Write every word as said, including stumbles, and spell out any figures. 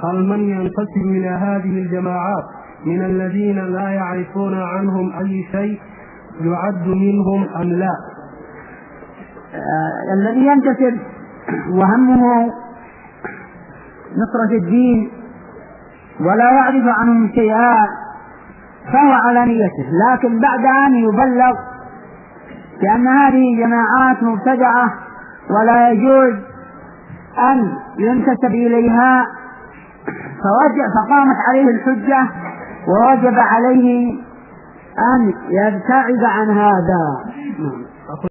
هل من ينتسب إلى هذه الجماعات من الذين لا يعرفون عنهم أي شيء يعد منهم أم لا؟ آه الذي ينتسب وهمه نصرة الدين ولا يعرف عنهم شيئا فهو على نيته، لكن بعد أن يبلغ بأن هذه جماعات مبتدعة ولا يجوز أن ينتسب إليها فقامت عليه الحجة ووجب عليه أن يبتعد عن هذا.